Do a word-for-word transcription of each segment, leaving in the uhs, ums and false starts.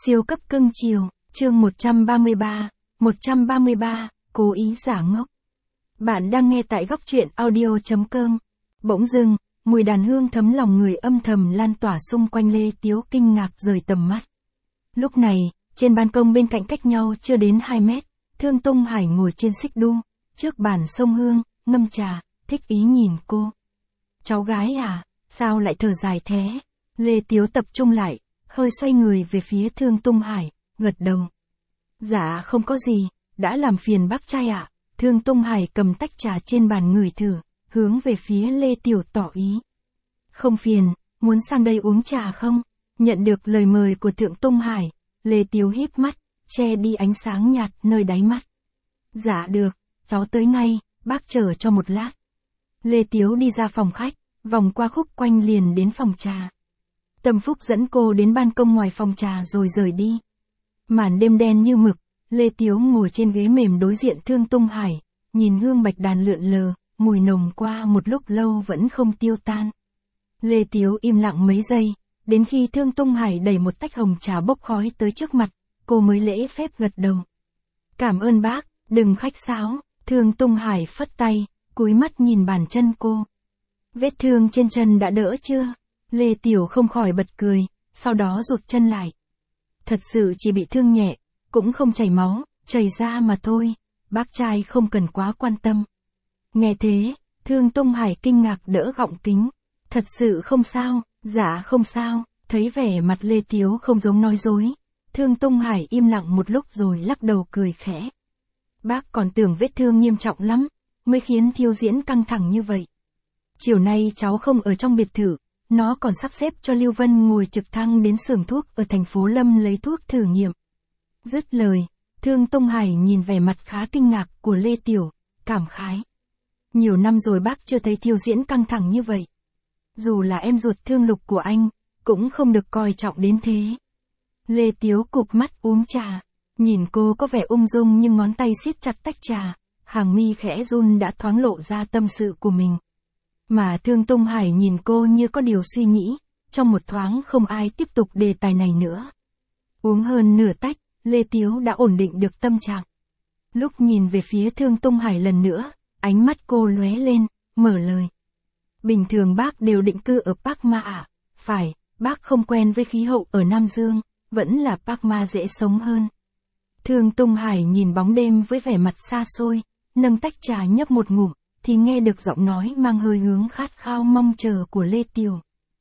Siêu cấp cưng chiều, chương một trăm ba mươi ba, một trăm ba mươi ba, cố ý giả ngốc. Bạn đang nghe tại góc truyện audio chấm com. Bỗng dưng, mùi đàn hương thấm lòng người âm thầm lan tỏa xung quanh Lê Tiếu kinh ngạc rời tầm mắt. Lúc này, trên ban công bên cạnh cách nhau chưa đến hai mét, Thương Tung Hải ngồi trên xích đu, trước bàn sông hương, ngâm trà, thích ý nhìn cô. Cháu gái à, sao lại thở dài thế? Lê Tiếu tập trung lại, hơi xoay người về phía Thương Tung Hải, gật đầu. Dạ không có gì, đã làm phiền bác trai ạ. Thương Tung Hải cầm tách trà trên bàn ngửi thử, hướng về phía Lê Tiểu tỏ ý. Không phiền, muốn sang đây uống trà không? Nhận được lời mời của Thượng Tung Hải, Lê Tiếu híp mắt, che đi ánh sáng nhạt nơi đáy mắt. Dạ được, cháu tới ngay, bác chờ cho một lát. Lê Tiếu đi ra phòng khách, vòng qua khúc quanh liền đến phòng trà. Tâm Phúc dẫn cô đến ban công ngoài phòng trà rồi rời đi. Màn đêm đen như mực, Lê Tiếu ngồi trên ghế mềm đối diện Thương Tung Hải, nhìn hương bạch đàn lượn lờ, mùi nồng qua một lúc lâu vẫn không tiêu tan. Lê Tiếu im lặng mấy giây, đến khi Thương Tung Hải đẩy một tách hồng trà bốc khói tới trước mặt, cô mới lễ phép gật đầu. Cảm ơn bác, đừng khách sáo. Thương Tung Hải phất tay, cúi mắt nhìn bàn chân cô. Vết thương trên chân đã đỡ chưa? Lê Tiểu không khỏi bật cười, sau đó rụt chân lại. Thật sự chỉ bị thương nhẹ, cũng không chảy máu, chảy ra mà thôi, bác trai không cần quá quan tâm. Nghe thế, Thương Tung Hải kinh ngạc đỡ gọng kính. Thật sự không sao, dạ không sao. Thấy vẻ mặt Lê Tiếu không giống nói dối, Thương Tung Hải im lặng một lúc rồi lắc đầu cười khẽ. Bác còn tưởng vết thương nghiêm trọng lắm, mới khiến Thiêu Diễn căng thẳng như vậy. Chiều nay cháu không ở trong biệt thự, nó còn sắp xếp cho Lưu Vân ngồi trực thăng đến xưởng thuốc ở thành phố Lâm lấy thuốc thử nghiệm. Dứt lời, Thương Tung Hải nhìn vẻ mặt khá kinh ngạc của Lê Tiểu, cảm khái. Nhiều năm rồi bác chưa thấy Thiêu Diễn căng thẳng như vậy. Dù là em ruột Thương Lục của anh, cũng không được coi trọng đến thế. Lê Tiếu cụp mắt uống trà, nhìn cô có vẻ ung dung nhưng ngón tay siết chặt tách trà, hàng mi khẽ run đã thoáng lộ ra tâm sự của mình. Mà Thương Tung Hải nhìn cô như có điều suy nghĩ, trong một thoáng không ai tiếp tục đề tài này nữa. Uống hơn nửa tách, Lê Tiếu đã ổn định được tâm trạng. Lúc nhìn về phía Thương Tung Hải lần nữa, ánh mắt cô lóe lên, mở lời. Bình thường bác đều định cư ở Park Ma à? Phải, bác không quen với khí hậu ở Nam Dương, vẫn là Park Ma dễ sống hơn. Thương Tung Hải nhìn bóng đêm với vẻ mặt xa xôi, nâng tách trà nhấp một ngụm, thì nghe được giọng nói mang hơi hướng khát khao mong chờ của Lê Tiểu.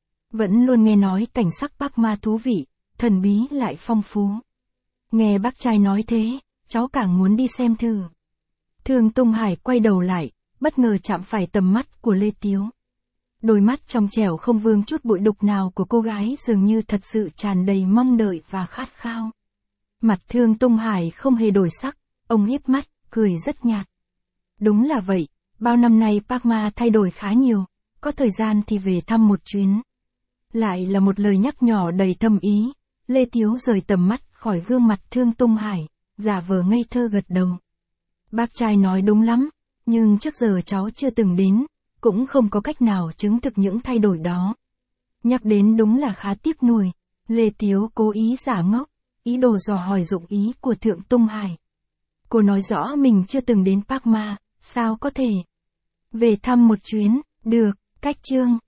Vẫn luôn nghe nói cảnh sắc Park Ma thú vị, thần bí lại phong phú. Nghe bác trai nói thế, cháu càng muốn đi xem thử. Thương Tung Hải quay đầu lại, bất ngờ chạm phải tầm mắt của Lê Tiếu. Đôi mắt trong trẻo không vương chút bụi đục nào của cô gái dường như thật sự tràn đầy mong đợi và khát khao. Mặt Thương Tung Hải không hề đổi sắc, ông híp mắt, cười rất nhạt. Đúng là vậy, bao năm nay Park Ma thay đổi khá nhiều, có thời gian thì về thăm một chuyến. Lại là một lời nhắc nhỏ đầy thâm ý, Lê Tiếu rời tầm mắt khỏi gương mặt Thương Tung Hải, giả vờ ngây thơ gật đầu. Bác trai nói đúng lắm, nhưng trước giờ cháu chưa từng đến, cũng không có cách nào chứng thực những thay đổi đó. Nhắc đến đúng là khá tiếc nuối. Lê Tiếu cố ý giả ngốc, ý đồ dò hỏi dụng ý của Thượng Tung Hải. Cô nói rõ mình chưa từng đến Park Ma, sao có thể? Về thăm một chuyến, được, cách chương.